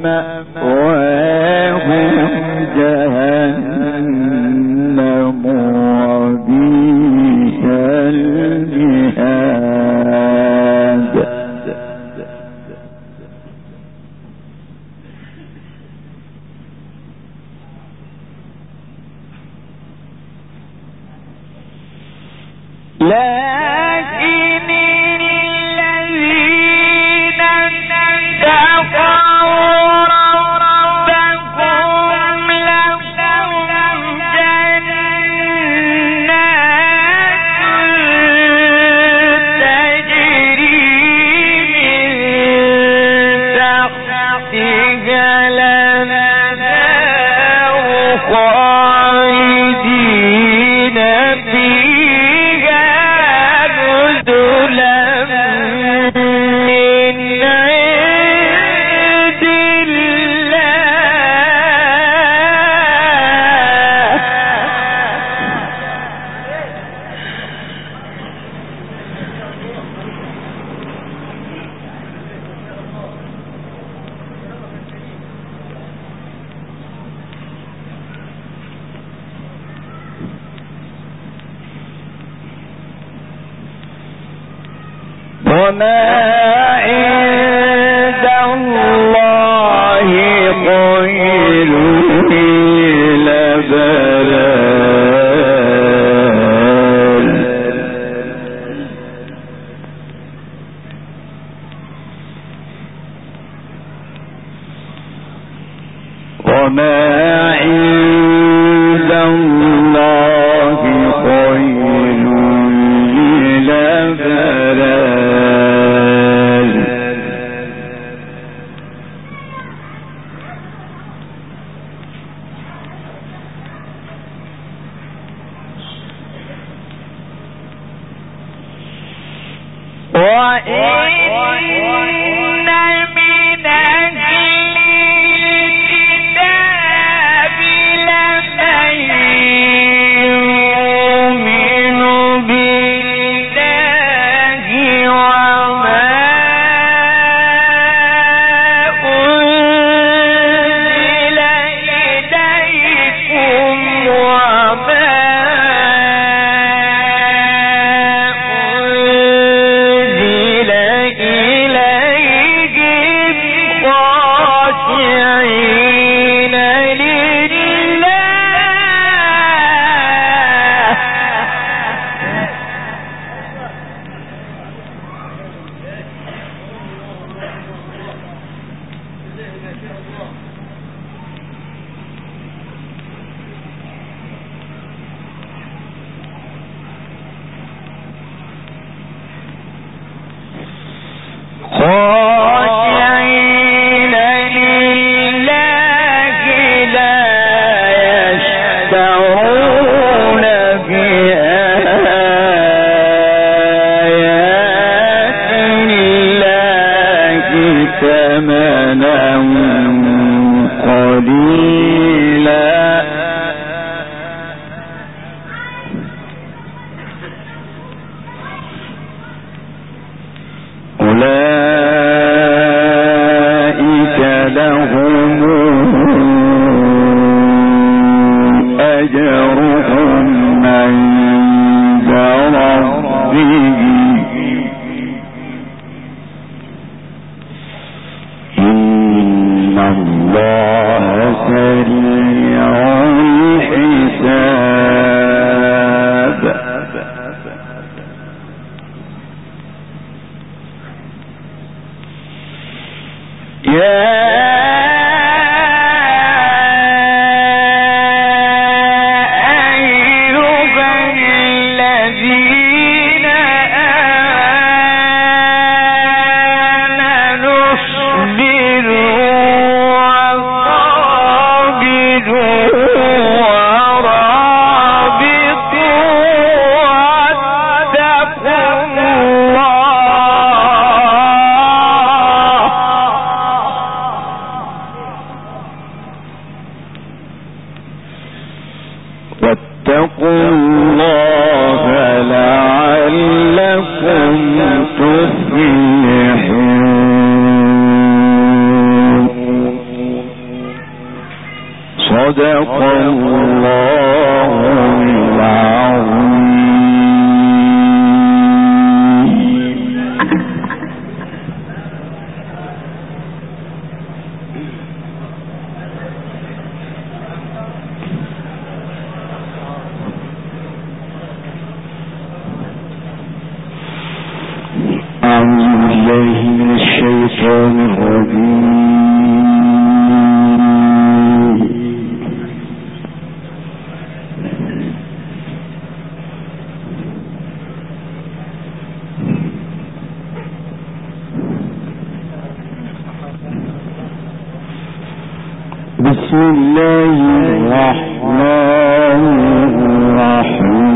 مأواهم جهنم وبئس المهاد. لكن الذين اتقوا ربهم لهم جنات تجري من تحتها الأنهار خالدين فيها نزلا من عند وما عند الله خير للأبرار. وما عند الله خير للأبرار. وإن من أهل الكتاب لمن يؤمن بالله وما أنزل إليكم وما أنزل إليهم خاشعين لله خاشعين لله لا يشترون بآيات الله ثمنا قليلا. أولئك لهم أجرهم عند ربهم إن الله سريع الحساب. يا أيها الذين آمنوا اصبروا وصابروا ورابطوا واتقوا الله صدق الله العظيم. أعوذ بالله من الشيطان الرجيم. بسم الله الرحمن الرحيم.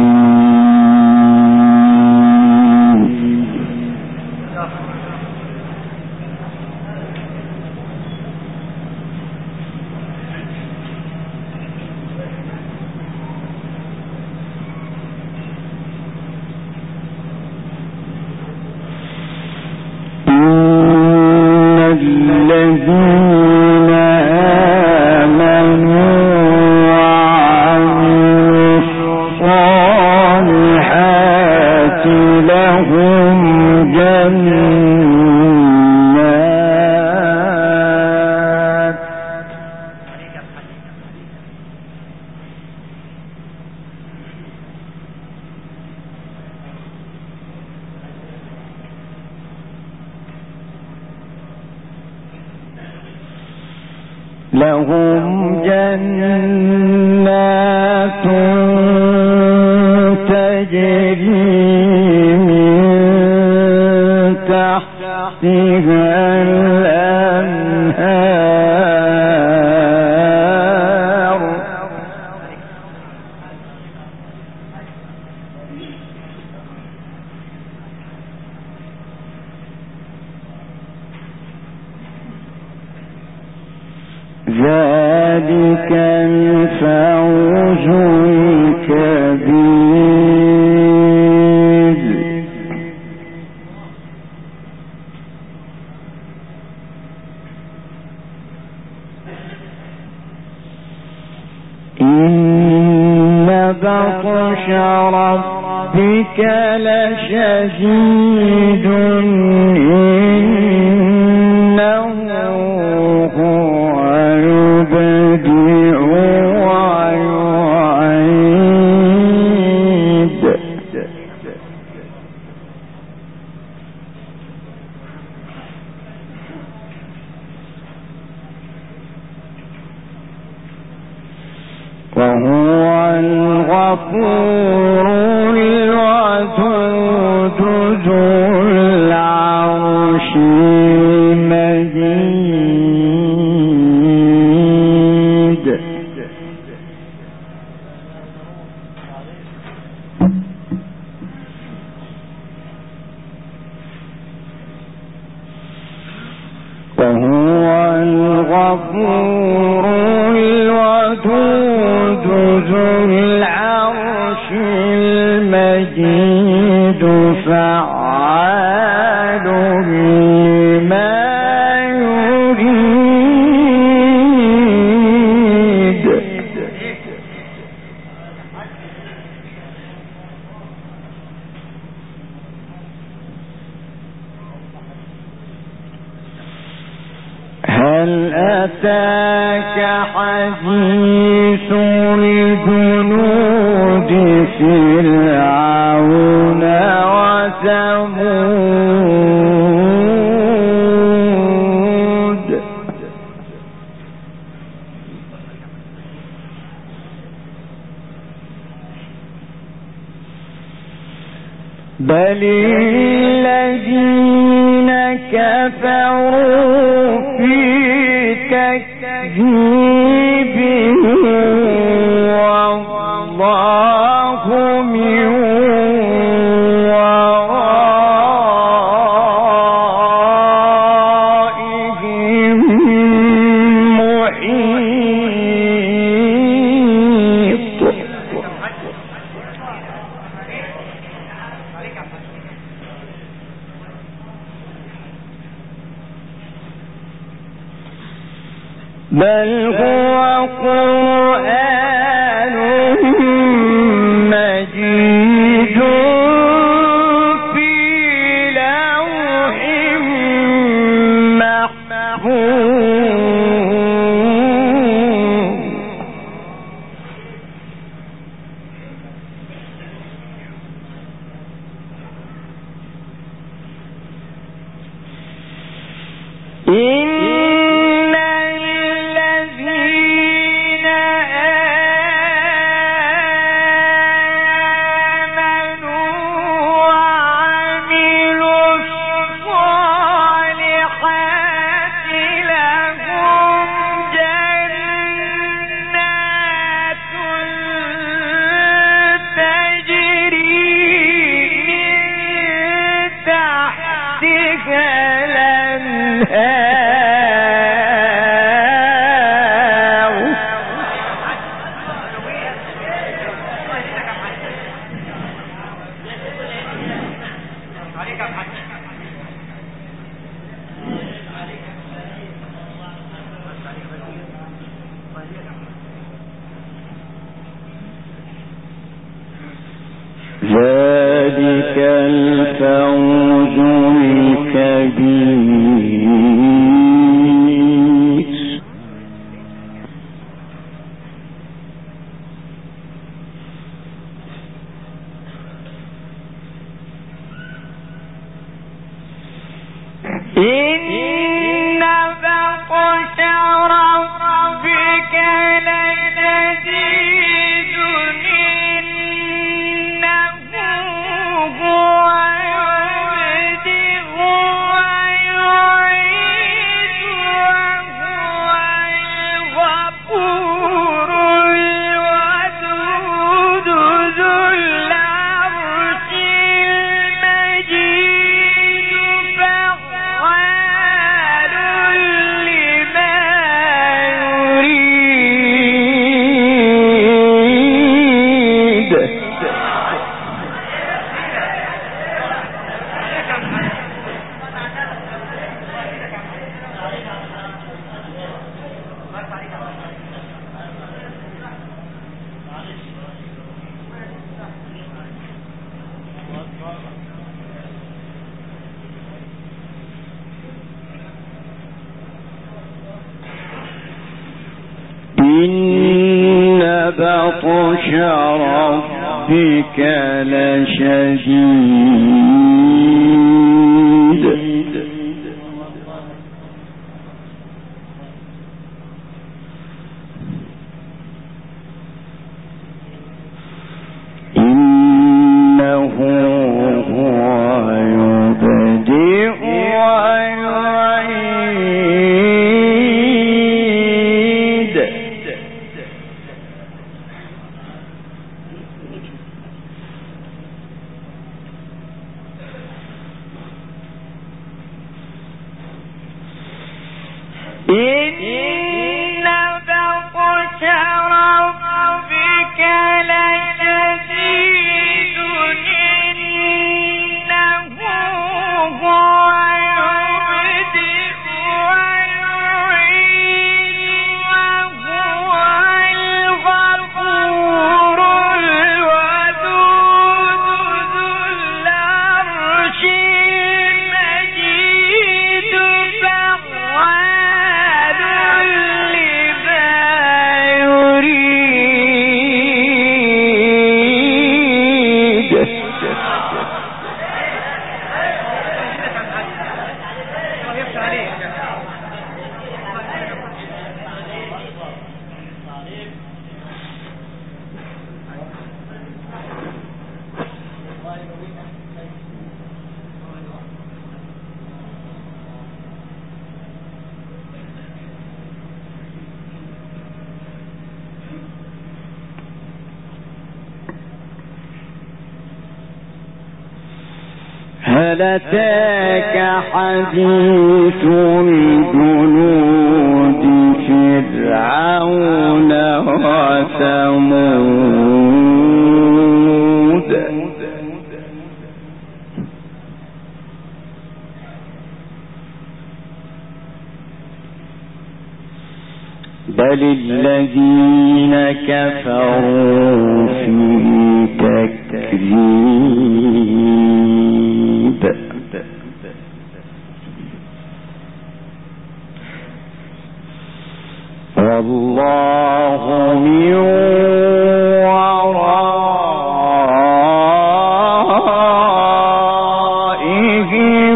لهم جنات تجري من تحتها الأنهار ذلك الفوز الكبير. إن بطش ربك لشديد إنه هو يبدئ ويعيد. وهو الغفور الودود ذو العرش المجيد. وهو الغفور الودود ذو العرش المجيد فعال لما يريد. هل أتاك حديث الجنود فرعون وثمود. بل الذين كفروا في تكذيب والله من ورائهم محيط. بل هو قرآن مجيد في لوح محفوظ إن الذين آمنوا وعملوا الصالحات لهم جنات تجري من تحتها الأنهار ذلك الفوز الكبير إن بطش ربك لشديد إنه هو يبدئ ويعيد وهو الغفور الودود ذو العرش المجيد فعال لما يريد إن بطش ربك لشديد إنه هو يبدئ ويعيد إن بطش ربك لشديد إنه هو يبدئ ويعيد وهو الغفور الودود ذو العرش المجيد فعال لما يريد هل أتاك حديث الجنود فرعون وثمود بل الذين كفروا في تكذيب والله من ورائهم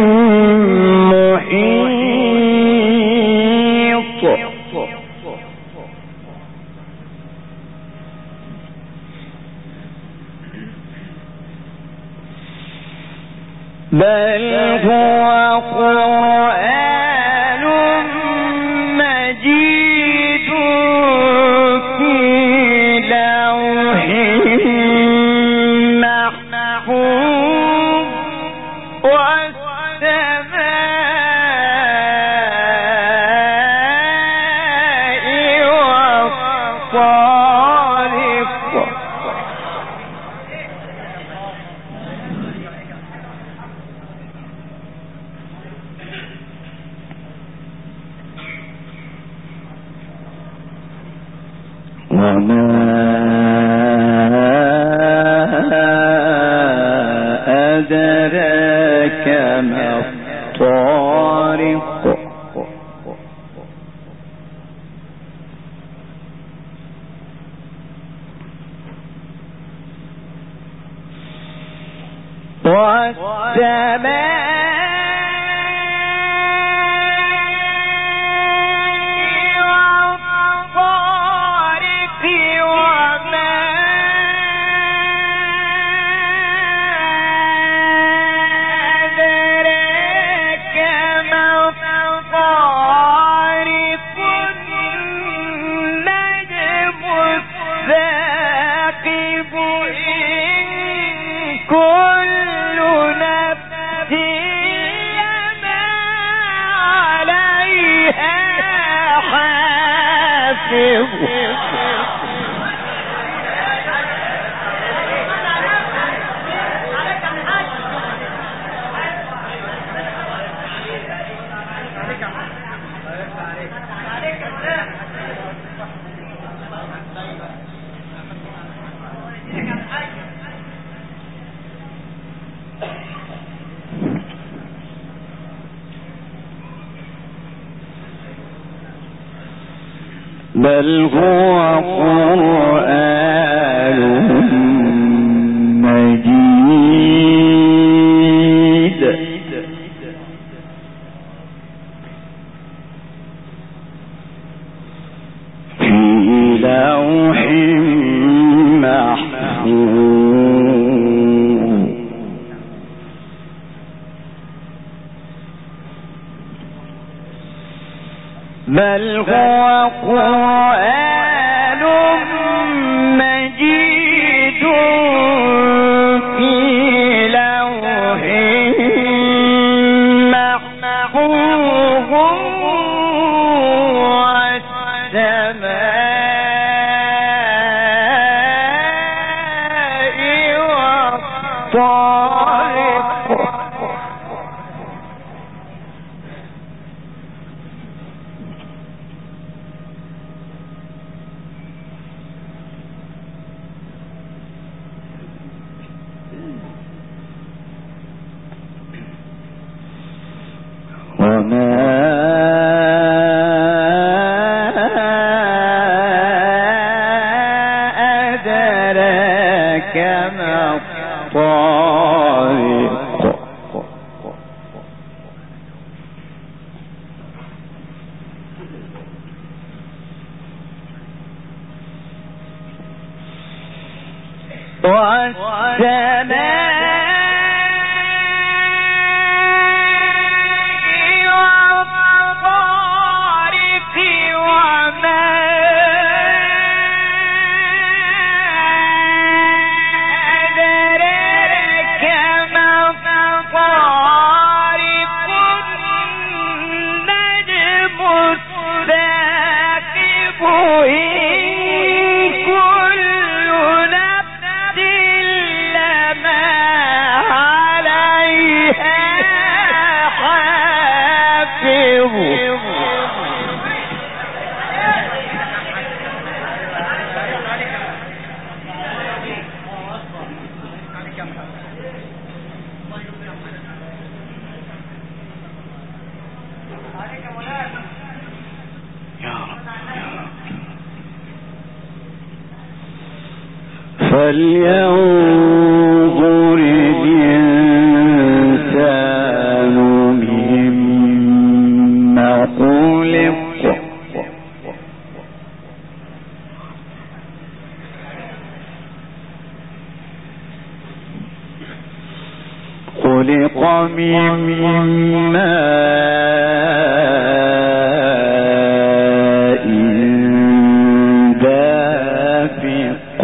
محيط بل هو قرآن مجيد في لوح محفوظ والسماء والطارق وما أدراك ما الطارق بل هو قرآن مجيد في لوح محفوظ بل هو قرآن مجيد في لوح محفوظ والسماء والطارق وما أدراك ما الطارق كل نفس لما فلينظر الإنسان مما خلق من ماء دافق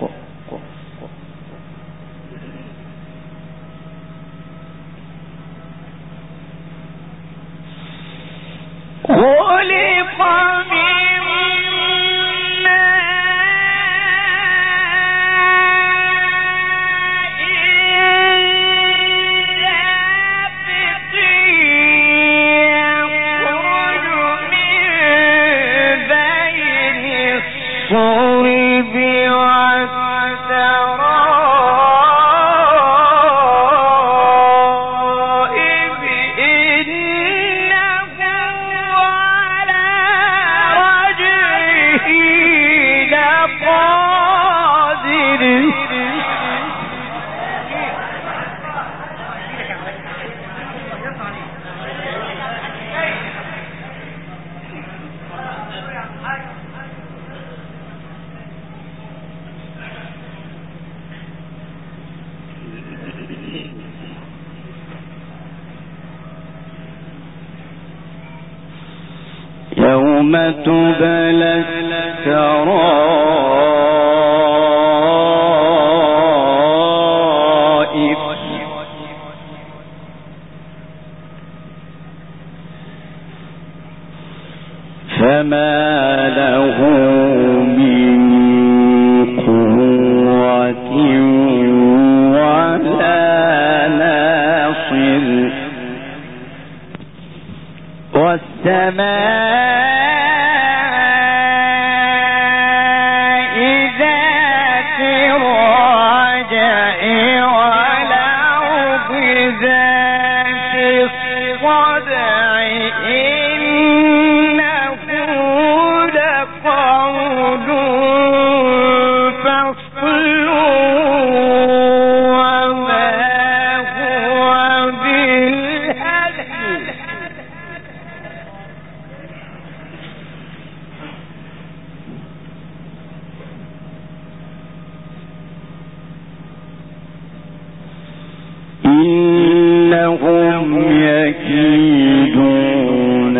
يوم تبلى السرائر فما له من قوة ولا ناصر والسماء ذات الرجع والأرض ذات الصدع إنه لقول فصل وما هو بالهزل إنهم يكيدون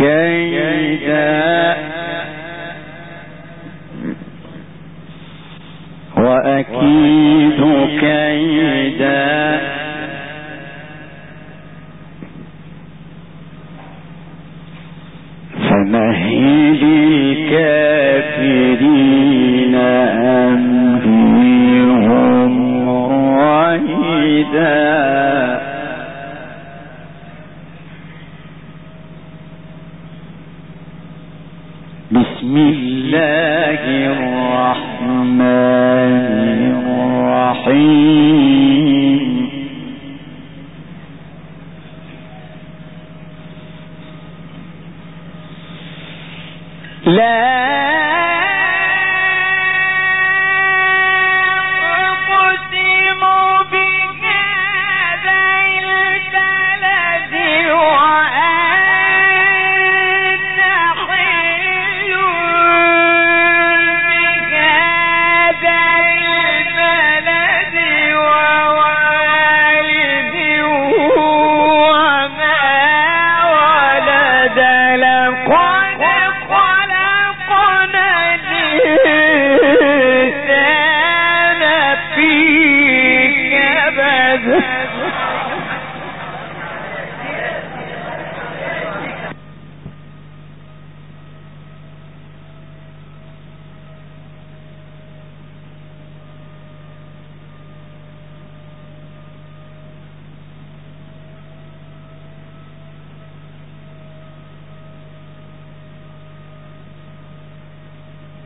كيدا وأكيد كيدا فمهل الكافرين أمهلهم رويدا بسم الله الرحمن الرحيم لا